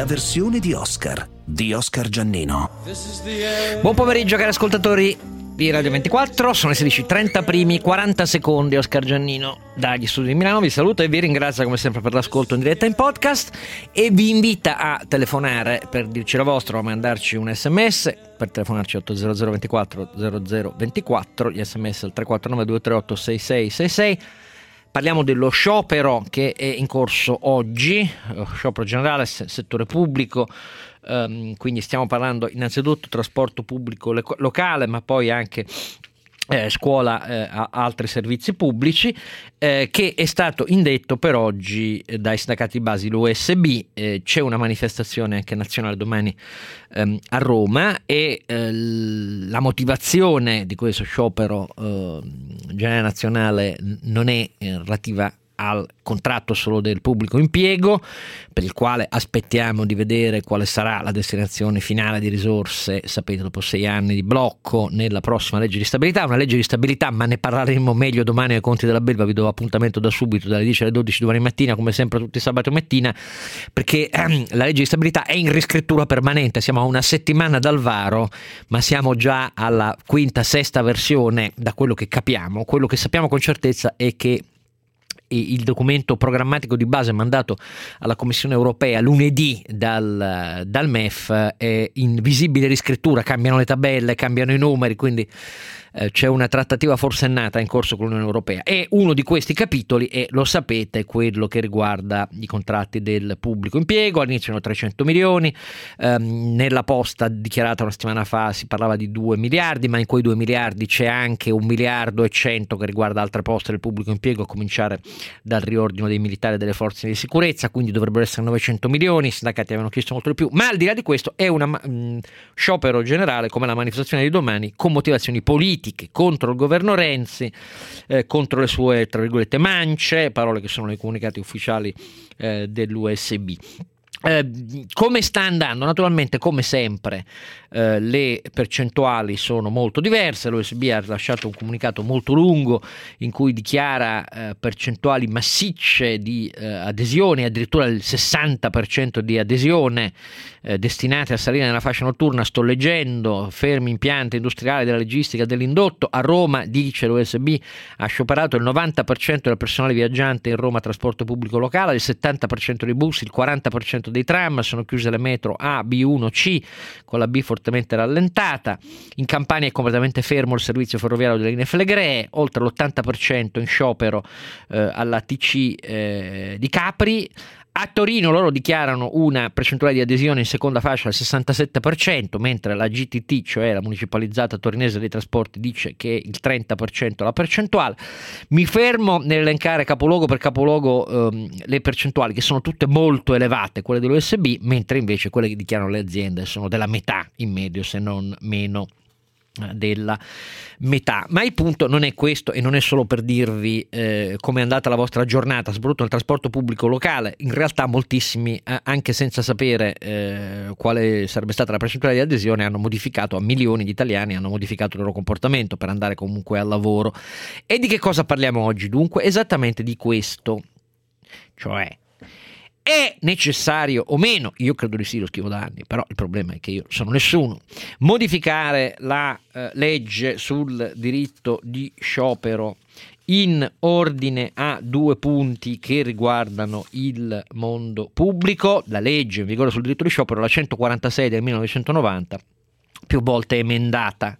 la versione di Oscar Giannino. Buon pomeriggio cari ascoltatori di Radio 24, sono le 16:30 primi 40 secondi. Oscar Giannino dagli studi di Milano vi saluta e vi ringrazia come sempre per l'ascolto in diretta in podcast e vi invita a telefonare per dirci la vostra o a mandarci un sms. Per telefonarci 800 24 0024, gli sms al 349 238 6666. Parliamo dello sciopero che è in corso oggi, sciopero generale, settore pubblico, quindi stiamo parlando innanzitutto trasporto pubblico locale, ma poi anche scuola, altri servizi pubblici, che è stato indetto per oggi dai sindacati di base l'USB. C'è una manifestazione anche nazionale domani a Roma e la motivazione di questo sciopero generale nazionale non è relativa al contratto solo del pubblico impiego, per il quale aspettiamo di vedere quale sarà la destinazione finale di risorse, sapete, dopo 6 anni di blocco nella prossima legge di stabilità, una legge di stabilità, ma ne parleremo meglio domani ai conti della Belva. Vi do appuntamento da subito dalle 10 alle 12 domani mattina, come sempre tutti i sabato mattina, perché la legge di stabilità è in riscrittura permanente, siamo a una settimana dal varo, ma siamo già alla quinta, sesta versione da quello che capiamo. Quello che sappiamo con certezza è che il documento programmatico di base mandato alla Commissione europea lunedì dal MEF è in visibile riscrittura, cambiano le tabelle, cambiano i numeri, quindi c'è una trattativa forsennata in corso con l'Unione Europea e uno di questi capitoli è, lo sapete, quello che riguarda i contratti del pubblico impiego. All'inizio erano 300 milioni, nella posta dichiarata una settimana fa si parlava di 2 miliardi, ma in quei 2 miliardi c'è anche 1 miliardo e 100 che riguarda altre poste del pubblico impiego, a cominciare dal riordino dei militari e delle forze di sicurezza, quindi dovrebbero essere 900 milioni, i sindacati avevano chiesto molto di più, ma al di là di questo è un sciopero generale come la manifestazione di domani con motivazioni politiche contro il governo Renzi, contro le sue, tra virgolette, mance, parole che sono nei comunicati ufficiali dell'USB. Come sta andando? Naturalmente, come sempre, le percentuali sono molto diverse. L'USB ha rilasciato un comunicato molto lungo in cui dichiara percentuali massicce di adesione, addirittura il 60% di adesione destinate a salire nella fascia notturna. Sto leggendo: fermi impianti industriali della logistica dell'indotto. A Roma, dice l'USB, ha scioperato il 90% del personale viaggiante in Roma trasporto pubblico locale, il 70% dei bus, il 40% dei tram, sono chiuse le metro A, B1, C, con la B fortemente rallentata. In Campania è completamente fermo il servizio ferroviario delle linee flegree, oltre l'80% in sciopero alla TC di Capri. A Torino loro dichiarano una percentuale di adesione in seconda fascia al 67%, mentre la GTT, cioè la municipalizzata torinese dei trasporti, dice che il 30% la percentuale. Mi fermo nell'elencare capoluogo per capoluogo le percentuali, che sono tutte molto elevate, quelle dell'USB, mentre invece quelle che dichiarano le aziende sono della metà in medio, se non meno della metà. Ma il punto non è questo e non è solo per dirvi come è andata la vostra giornata, soprattutto nel trasporto pubblico locale. In realtà moltissimi, anche senza sapere quale sarebbe stata la percentuale di adesione, hanno modificato, a milioni di italiani hanno modificato il loro comportamento per andare comunque al lavoro. E di che cosa parliamo oggi dunque? Esattamente di questo, cioè: è necessario o meno, io credo di sì, lo scrivo da anni, però il problema è che io sono nessuno, modificare la legge sul diritto di sciopero in ordine a 2 punti che riguardano il mondo pubblico. La legge in vigore sul diritto di sciopero, la 146 del 1990, più volte emendata.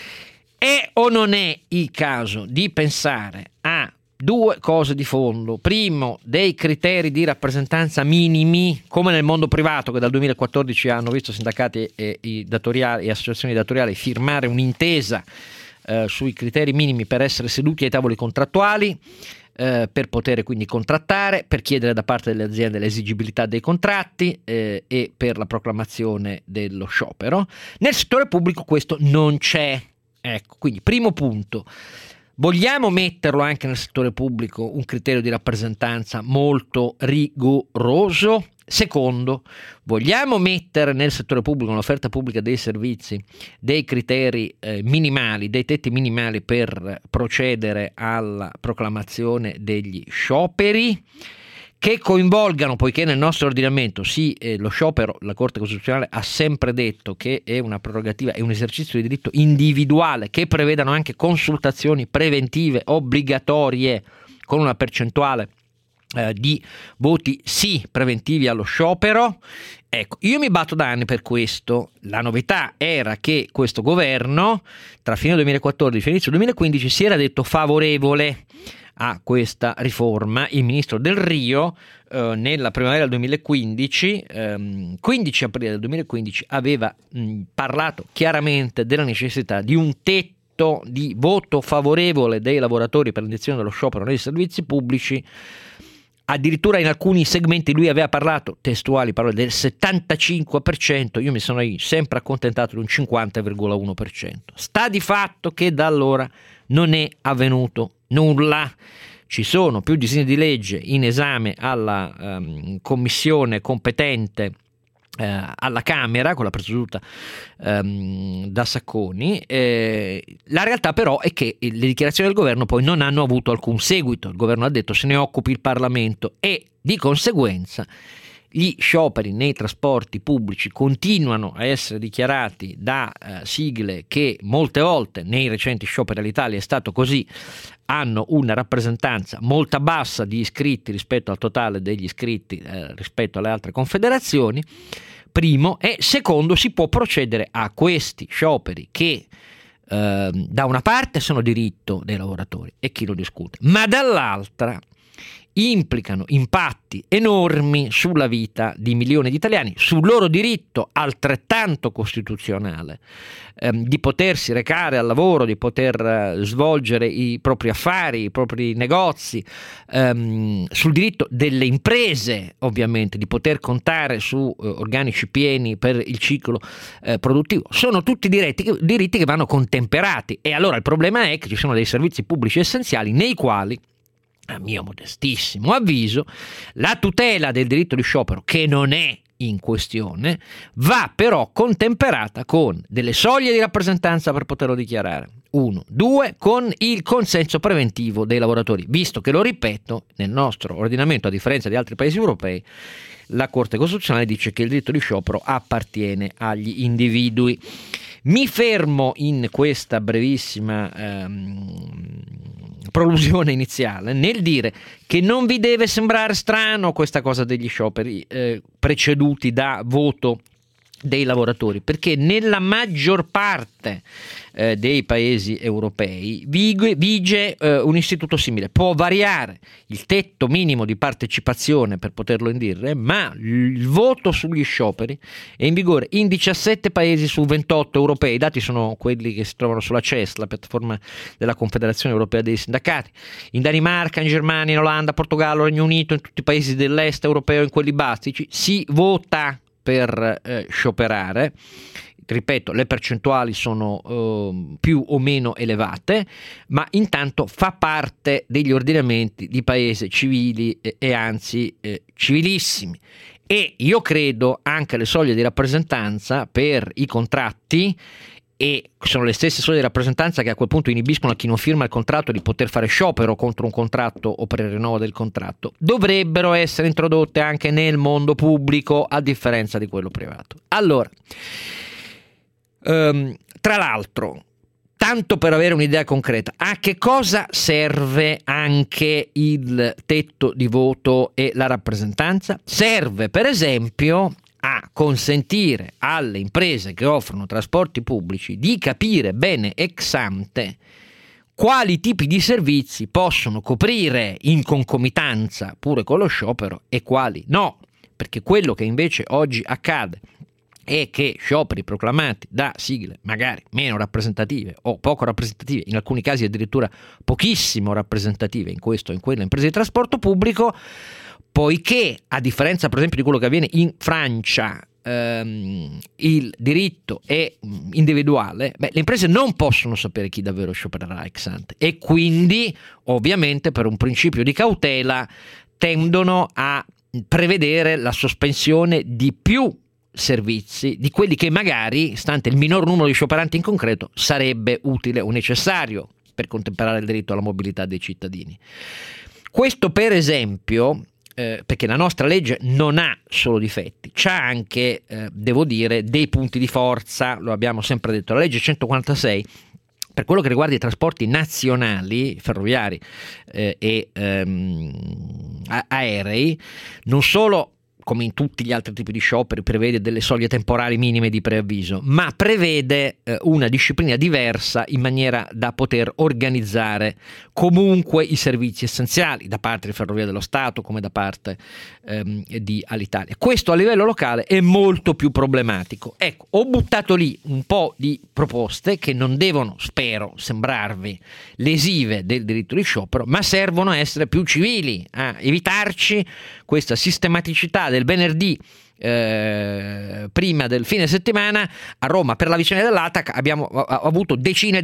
È o non è il caso di pensare a 2 cose di fondo? Primo, dei criteri di rappresentanza minimi, come nel mondo privato, che dal 2014 hanno visto sindacati e datoriali e associazioni datoriali firmare un'intesa sui criteri minimi per essere seduti ai tavoli contrattuali, per poter quindi contrattare, per chiedere da parte delle aziende l'esigibilità dei contratti e per la proclamazione dello sciopero. Nel settore pubblico questo non c'è. Ecco, quindi primo punto. Vogliamo metterlo anche nel settore pubblico un criterio di rappresentanza molto rigoroso? Secondo, vogliamo mettere nel settore pubblico, nell'offerta pubblica dei servizi, dei criteri minimali, dei tetti minimali per procedere alla proclamazione degli scioperi, che coinvolgano, poiché nel nostro ordinamento lo sciopero, la Corte Costituzionale ha sempre detto che è una prerogativa, è un esercizio di diritto individuale, che prevedano anche consultazioni preventive obbligatorie con una percentuale di voti sì preventivi allo sciopero. Ecco, io mi batto da anni per questo. La novità era che questo governo tra fine 2014 e inizio 2015 si era detto favorevole a questa riforma. Il ministro Del Rio nella primavera del 2015, 15 aprile del 2015, aveva parlato chiaramente della necessità di un tetto di voto favorevole dei lavoratori per l'indizione dello sciopero nei servizi pubblici. Addirittura in alcuni segmenti lui aveva parlato, testuali parole, del 75%, io mi sono sempre accontentato di un 50,1%. Sta di fatto che da allora non è avvenuto nulla. Ci sono più disegni di legge in esame alla commissione competente alla Camera, quella presieduta da Sacconi. La realtà però è che le dichiarazioni del governo poi non hanno avuto alcun seguito. Il governo ha detto se ne occupi il Parlamento, e di conseguenza gli scioperi nei trasporti pubblici continuano a essere dichiarati da sigle che molte volte nei recenti scioperi all'Italia è stato così, hanno una rappresentanza molto bassa di iscritti rispetto al totale degli iscritti rispetto alle altre confederazioni, primo, e secondo si può procedere a questi scioperi che da una parte sono diritto dei lavoratori e chi lo discute, ma dall'altra implicano impatti enormi sulla vita di milioni di italiani, sul loro diritto altrettanto costituzionale di potersi recare al lavoro, di poter svolgere i propri affari, i propri negozi, sul diritto delle imprese ovviamente di poter contare su organici pieni per il ciclo produttivo. Sono tutti diritti che vanno contemperati, e allora il problema è che ci sono dei servizi pubblici essenziali nei quali, a mio modestissimo avviso, la tutela del diritto di sciopero, che non è in questione, va però contemperata con delle soglie di rappresentanza per poterlo dichiarare. 1, 2, con il consenso preventivo dei lavoratori, visto che, lo ripeto, nel nostro ordinamento, a differenza di altri paesi europei, la Corte Costituzionale dice che il diritto di sciopero appartiene agli individui. Mi fermo in questa brevissima prolusione iniziale nel dire che non vi deve sembrare strano questa cosa degli scioperi preceduti da voto dei lavoratori, perché nella maggior parte dei paesi europei vige un istituto simile. Può variare il tetto minimo di partecipazione per poterlo indire, ma il voto sugli scioperi è in vigore in 17 paesi su 28 europei. I dati sono quelli che si trovano sulla CES, la piattaforma della Confederazione Europea dei Sindacati. In Danimarca, in Germania, in Olanda, Portogallo, Regno Unito, in tutti i paesi dell'est europeo, in quelli bastici, si vota per scioperare. Ripeto, le percentuali sono più o meno elevate, ma intanto fa parte degli ordinamenti di paesi civili e anzi civilissimi. E io credo anche le soglie di rappresentanza per i contratti, e sono le stesse soglie di rappresentanza che a quel punto inibiscono a chi non firma il contratto di poter fare sciopero contro un contratto o per il rinnovo del contratto, dovrebbero essere introdotte anche nel mondo pubblico, a differenza di quello privato. Allora, tra l'altro, tanto per avere un'idea concreta, a che cosa serve anche il tetto di voto e la rappresentanza? Serve per esempio a consentire alle imprese che offrono trasporti pubblici di capire bene ex ante quali tipi di servizi possono coprire in concomitanza pure con lo sciopero e quali no, perché quello che invece oggi accade è che scioperi proclamati da sigle magari meno rappresentative o poco rappresentative, in alcuni casi addirittura pochissimo rappresentative, in questo o in quella impresa di trasporto pubblico, poiché a differenza per esempio di quello che avviene in Francia, il diritto è individuale, le imprese non possono sapere chi davvero sciopererà ex ante, e quindi ovviamente per un principio di cautela tendono a prevedere la sospensione di più servizi di quelli che magari, stante il minor numero di scioperanti in concreto, sarebbe utile o necessario per contemperare il diritto alla mobilità dei cittadini. Questo per esempio perché la nostra legge non ha solo difetti, c'ha anche, devo dire, dei punti di forza, lo abbiamo sempre detto. La legge 146, per quello che riguarda i trasporti nazionali, ferroviari e aerei, non solo, come in tutti gli altri tipi di scioperi, prevede delle soglie temporali minime di preavviso, ma prevede una disciplina diversa in maniera da poter organizzare comunque i servizi essenziali da parte di Ferrovie dello Stato come da parte di Alitalia. Questo a livello locale è molto più problematico. Ecco, ho buttato lì un po' di proposte che non devono, spero, sembrarvi lesive del diritto di sciopero, ma servono a essere più civili, a evitarci questa sistematicità del venerdì prima del fine settimana. A Roma, per la vicenda dell'ATAC, abbiamo avuto decine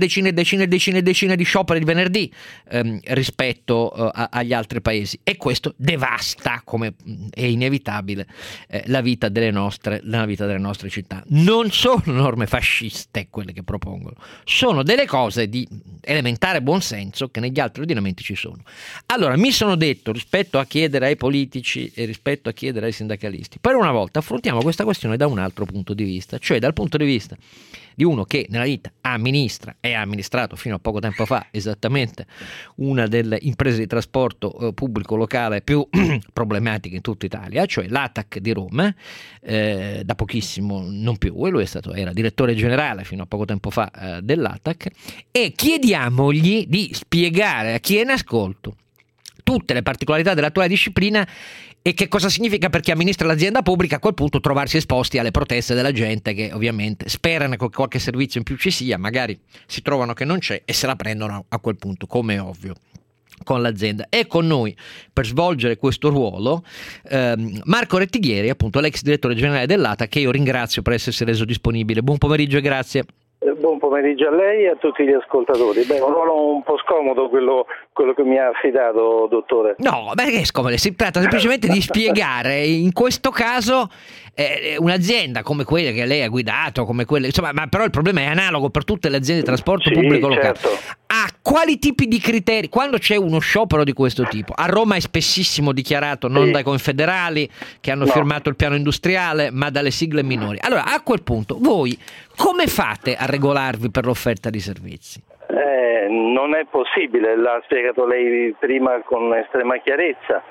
di scioperi il venerdì rispetto agli altri paesi, e questo devasta, come è inevitabile, la vita delle nostre città. Non sono norme fasciste quelle che propongono, sono delle cose di elementare buonsenso che negli altri ordinamenti ci sono. Allora, mi sono detto, rispetto a chiedere ai politici e rispetto a chiedere ai sindacalisti, per una volta affrontiamo questa questione da un altro punto di vista, cioè dal punto di vista di uno che nella vita amministra e ha amministrato fino a poco tempo fa esattamente una delle imprese di trasporto pubblico locale più problematiche in tutta Italia, cioè l'ATAC di Roma, da pochissimo non più, e lui era direttore generale fino a poco tempo fa dell'ATAC, e chiediamogli di spiegare a chi è in ascolto tutte le particolarità dell'attuale disciplina e che cosa significa per chi amministra l'azienda pubblica a quel punto trovarsi esposti alle proteste della gente che ovviamente sperano che qualche servizio in più ci sia, magari si trovano che non c'è e se la prendono a quel punto, come è ovvio, con l'azienda. E con noi per svolgere questo ruolo Marco Rettighieri, appunto l'ex direttore generale dell'ATA, che io ringrazio per essersi reso disponibile. Buon pomeriggio e grazie. Buon pomeriggio a lei e a tutti gli ascoltatori. Beh, un ruolo un po' scomodo quello che mi ha affidato, dottore. No, perché è scomodo? Si tratta semplicemente di spiegare, in questo caso, un'azienda come quella che lei ha guidato, come quelle, insomma, ma però il problema è analogo per tutte le aziende di trasporto pubblico locale. Certo. A quali tipi di criteri, quando c'è uno sciopero di questo tipo? A Roma è spessissimo dichiarato non dai confederali che hanno firmato il piano industriale, ma dalle sigle minori. Allora, a quel punto, voi come fate a regolarvi per l'offerta di servizi? Non è possibile, l'ha spiegato lei prima con estrema chiarezza.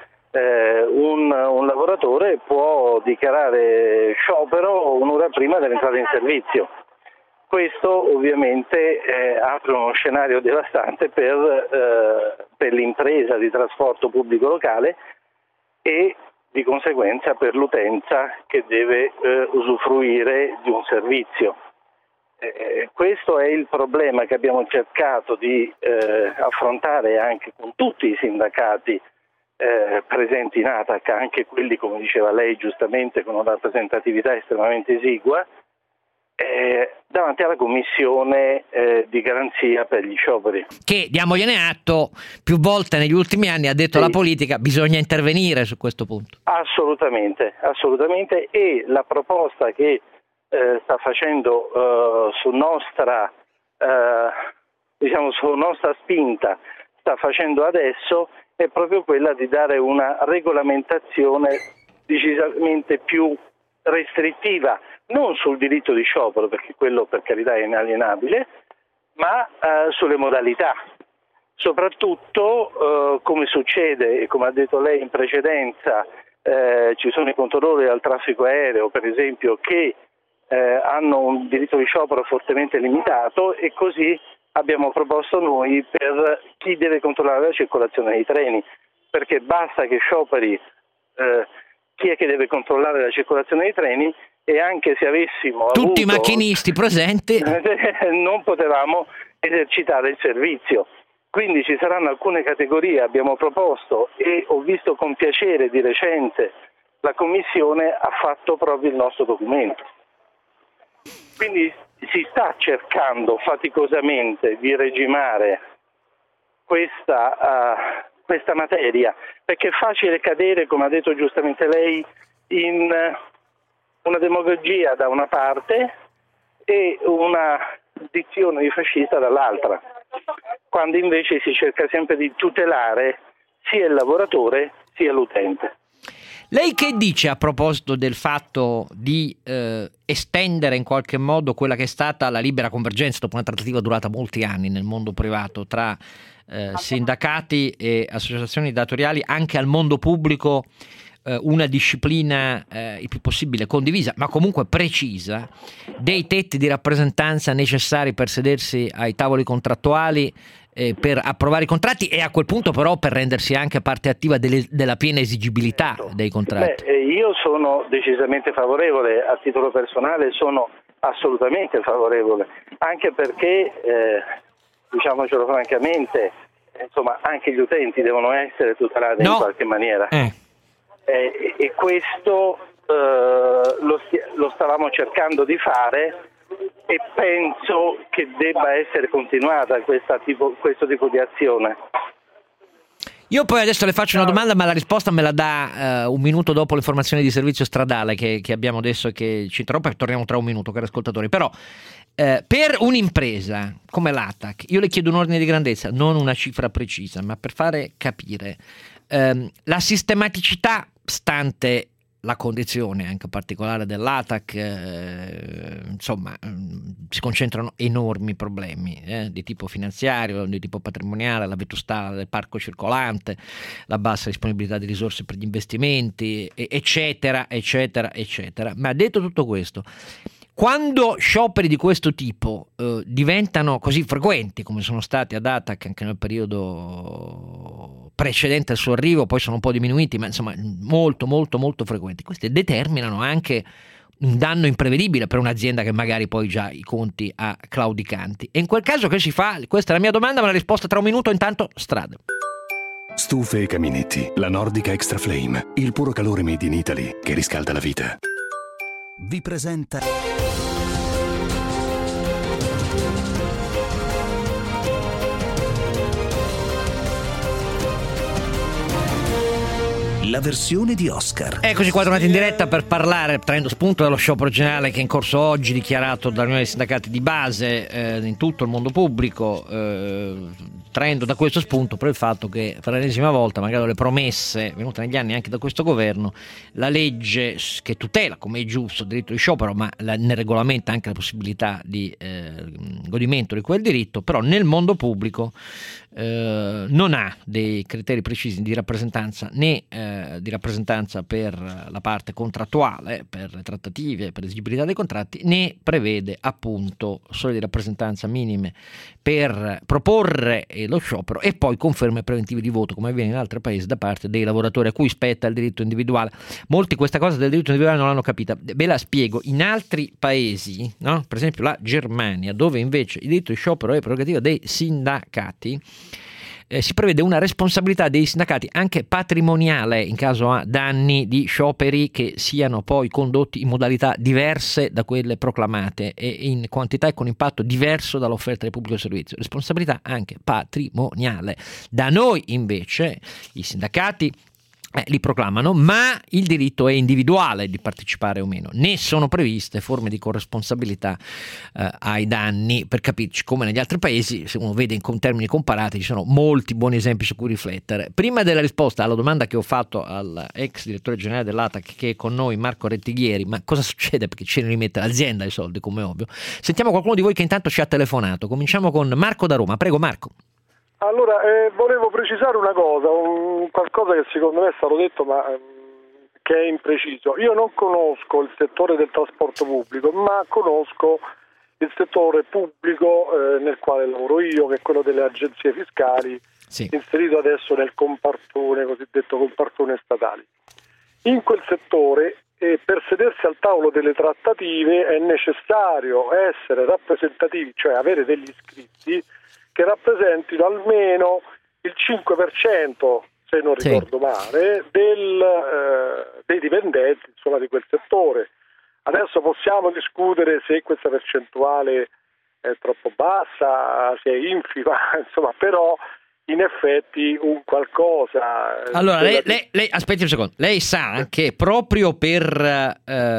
Un lavoratore può dichiarare sciopero un'ora prima dell'entrata in servizio. Questo ovviamente apre uno scenario devastante per l'impresa di trasporto pubblico locale e di conseguenza per l'utenza che deve usufruire di un servizio. Questo è il problema che abbiamo cercato di affrontare anche con tutti i sindacati presenti in ATAC, anche quelli, come diceva lei giustamente, con una rappresentatività estremamente esigua, davanti alla commissione di garanzia per gli scioperi. Che, diamogliene atto, più volte negli ultimi anni ha detto alla politica bisogna intervenire su questo punto. Assolutamente, e la proposta che sta facendo su nostra spinta, sta facendo adesso, è proprio quella di dare una regolamentazione decisamente più restrittiva, non sul diritto di sciopero, perché quello per carità è inalienabile, ma sulle modalità. Soprattutto, come succede e come ha detto lei in precedenza, ci sono i controllori al traffico aereo, per esempio, che hanno un diritto di sciopero fortemente limitato, e così abbiamo proposto noi per chi deve controllare la circolazione dei treni, perché basta che scioperi chi è che deve controllare la circolazione dei treni, e anche se avessimo tutti i macchinisti presenti non potevamo esercitare il servizio. Quindi ci saranno alcune categorie, abbiamo proposto, e ho visto con piacere di recente la Commissione ha fatto proprio il nostro documento. Quindi si sta cercando faticosamente di regimare questa materia, perché è facile cadere, come ha detto giustamente lei, in una demagogia da una parte e una dizione di fascista dall'altra, quando invece si cerca sempre di tutelare sia il lavoratore sia l'utente. Lei che dice a proposito del fatto di estendere in qualche modo quella che è stata la libera convergenza dopo una trattativa durata molti anni nel mondo privato tra sindacati e associazioni datoriali anche al mondo pubblico, una disciplina il più possibile condivisa, ma comunque precisa, dei tetti di rappresentanza necessari per sedersi ai tavoli contrattuali, per approvare i contratti e a quel punto però per rendersi anche parte attiva della piena esigibilità dei contratti? Io sono decisamente favorevole, a titolo personale sono assolutamente favorevole, anche perché, diciamocelo francamente, insomma anche gli utenti devono essere tutelati in qualche maniera. E questo lo stavamo cercando di fare e penso che debba essere continuata questo tipo di azione. Io poi adesso le faccio una domanda, ma la risposta me la dà un minuto dopo l'informazione di servizio stradale che abbiamo adesso e che ci interrompe, torniamo tra un minuto, cari ascoltatori. Però per un'impresa come l'ATAC, io le chiedo un ordine di grandezza, non una cifra precisa, ma per fare capire la sistematicità, stante la condizione anche particolare dell'ATAC, insomma si concentrano enormi problemi di tipo finanziario, di tipo patrimoniale, la vetustà del parco circolante, la bassa disponibilità di risorse per gli investimenti, eccetera, eccetera, eccetera. Ma detto tutto questo, quando scioperi di questo tipo diventano così frequenti come sono stati ad ATAC anche nel periodo precedente al suo arrivo, poi sono un po' diminuiti, ma insomma molto molto molto frequenti, questi determinano anche un danno imprevedibile per un'azienda che magari poi già i conti ha claudicanti. E in quel caso che si fa? Questa è la mia domanda, ma la risposta tra un minuto. Intanto strada. Stufe e caminetti, la Nordica Extra Flame, il puro calore made in Italy che riscalda la vita. Vi presenta la versione di Oscar. Eccoci qua tornati in diretta per parlare, traendo spunto dallo sciopero generale che è in corso oggi, dichiarato dall'Unione dei Sindacati di base in tutto il mondo pubblico, traendo da questo spunto per il fatto che per l'ennesima volta, magari le promesse venute negli anni anche da questo governo, la legge che tutela, come è giusto, il diritto di sciopero, ma ne regolamenta anche la possibilità di godimento di quel diritto, però nel mondo pubblico non ha dei criteri precisi di rappresentanza, né di rappresentanza per la parte contrattuale, per le trattative, per l'esigibilità dei contratti, né prevede appunto solo di rappresentanza minime per proporre lo sciopero e poi conferme preventive di voto, come avviene in altri paesi, da parte dei lavoratori a cui spetta il diritto individuale. Molti questa cosa del diritto individuale non l'hanno capita, ve la spiego. In altri paesi, no? Per esempio la Germania, dove invece il diritto di sciopero è prerogativa dei sindacati, si prevede una responsabilità dei sindacati anche patrimoniale in caso a danni di scioperi che siano poi condotti in modalità diverse da quelle proclamate e in quantità e con impatto diverso dall'offerta del pubblico servizio. Responsabilità anche patrimoniale. Da noi invece i sindacati li proclamano, ma il diritto è individuale di partecipare o meno. Ne sono previste forme di corresponsabilità ai danni, per capirci, come negli altri paesi. Se uno vede in termini comparati ci sono molti buoni esempi su cui riflettere. Prima della risposta alla domanda che ho fatto all'ex direttore generale dell'ATAC che è con noi, Marco Rettighieri, ma cosa succede perché ci rimette l'azienda i soldi, come ovvio, sentiamo qualcuno di voi che intanto ci ha telefonato. Cominciamo con Marco da Roma. Prego Marco. Allora, volevo precisare una cosa, qualcosa che secondo me è stato detto ma che è impreciso. Io non conosco il settore del trasporto pubblico, ma conosco il settore pubblico nel quale lavoro io, che è quello delle agenzie fiscali, sì, inserito adesso nel compartone, cosiddetto compartone statali. In quel settore, per sedersi al tavolo delle trattative è necessario essere rappresentativi, cioè avere degli iscritti che rappresentino almeno il 5%, se non ricordo male, dei dipendenti, insomma, di quel settore. Adesso possiamo discutere se questa percentuale è troppo bassa, se è infima, insomma, però in effetti un qualcosa. Allora, lei aspetti un secondo, lei sa che proprio per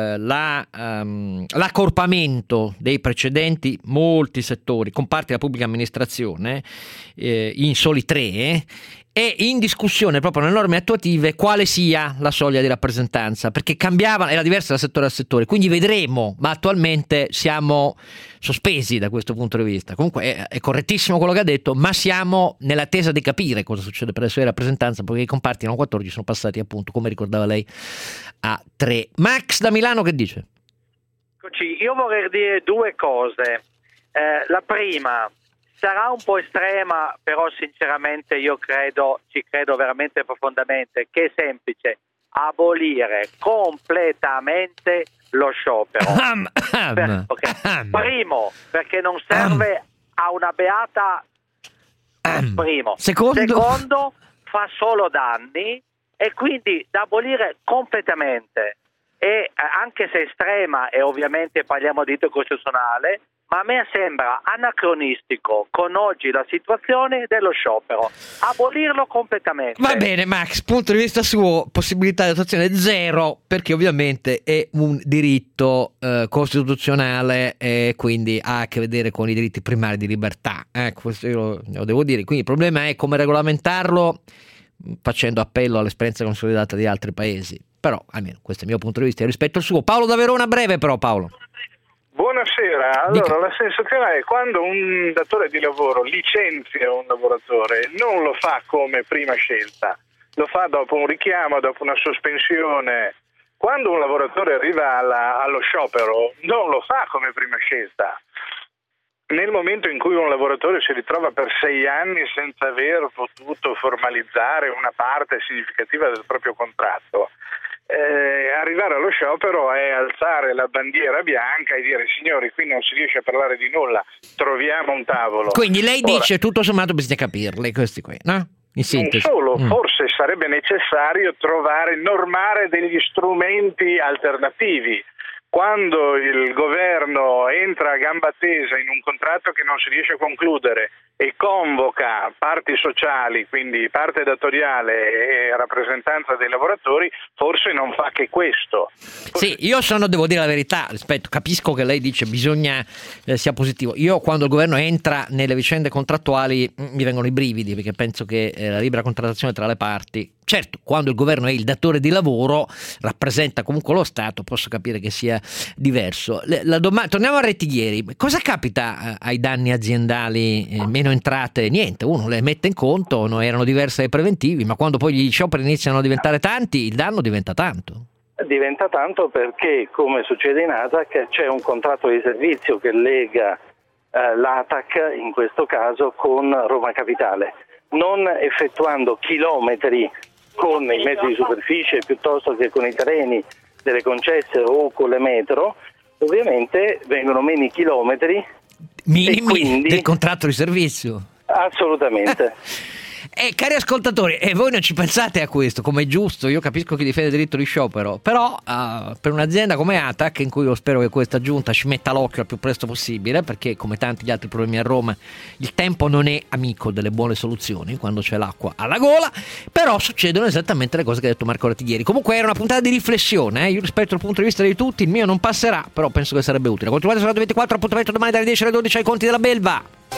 l'accorpamento dei precedenti molti settori, comparti della pubblica amministrazione, in soli 3, è in discussione proprio nelle norme attuative quale sia la soglia di rappresentanza, perché cambiava, era diversa da settore a settore, quindi vedremo, ma attualmente siamo sospesi da questo punto di vista. Comunque è correttissimo quello che ha detto, ma siamo nell'attesa di capire cosa succede per le sue rappresentanze, perché i comparti erano 14, sono passati appunto, come ricordava lei, a 3. Max da Milano che dice? Io vorrei dire 2 cose. La prima, sarà un po' estrema, però sinceramente ci credo veramente profondamente, che è semplice: abolire completamente lo sciopero. Primo, perché non serve a una beata. Primo. Secondo, fa solo danni, e quindi da abolire completamente. E anche se estrema, e ovviamente parliamo di diritto costituzionale, ma a me sembra anacronistico con oggi la situazione dello sciopero. Abolirlo completamente. Va bene, Max, punto di vista suo, possibilità di attuazione 0, perché ovviamente è un diritto costituzionale e quindi ha a che vedere con i diritti primari di libertà. Questo io lo devo dire. Quindi il problema è come regolamentarlo facendo appello all'esperienza consolidata di altri paesi. Però, almeno questo è il mio punto di vista rispetto al suo. Paolo da Verona, breve però, Paolo. Buonasera, allora la sensazione è quando un datore di lavoro licenzia un lavoratore non lo fa come prima scelta, lo fa dopo un richiamo, dopo una sospensione. Quando un lavoratore arriva allo sciopero non lo fa come prima scelta. Nel momento in cui un lavoratore si ritrova per 6 anni senza aver potuto formalizzare una parte significativa del proprio contratto, arrivare allo sciopero è alzare la bandiera bianca e dire: signori, qui non si riesce a parlare di nulla, troviamo un tavolo. Quindi lei dice tutto sommato bisogna capirli questi qui, no? In sintesi. Non solo, forse sarebbe necessario normare degli strumenti alternativi. Quando il governo entra a gamba tesa in un contratto che non si riesce a concludere e convoca parti sociali, quindi parte datoriale e rappresentanza dei lavoratori, forse non fa che questo. Sì, io devo dire la verità, capisco che lei dice bisogna sia positivo. Io quando il governo entra nelle vicende contrattuali mi vengono i brividi, perché penso che la libera contrattazione tra le parti, certo, quando il governo è il datore di lavoro, rappresenta comunque lo Stato, posso capire che sia diverso. Torniamo a Rettighieri. Cosa capita ai danni aziendali? Meno entrate? Niente, uno le mette in conto, non erano diverse dai preventivi, ma quando poi gli scioperi iniziano a diventare tanti, il danno diventa tanto. Diventa tanto perché, come succede in ATAC, c'è un contratto di servizio che lega l'ATAC, in questo caso, con Roma Capitale. Non effettuando chilometri con i mezzi di superficie piuttosto che con i treni delle concesse o con le metro, ovviamente vengono meno chilometri minimi quindi del contratto di servizio. Assolutamente. Cari ascoltatori, e voi non ci pensate a questo, come è giusto, io capisco chi difende il diritto di sciopero, però per un'azienda come ATAC, in cui io spero che questa giunta ci metta l'occhio al più presto possibile, perché come tanti gli altri problemi a Roma il tempo non è amico delle buone soluzioni quando c'è l'acqua alla gola, però succedono esattamente le cose che ha detto Marco Rettighieri. Comunque era una puntata di riflessione, io rispetto il punto di vista di tutti, il mio non passerà, però penso che sarebbe utile. Continuate su Radio 24, appuntamento domani dalle 10 alle 12 ai conti della Belva.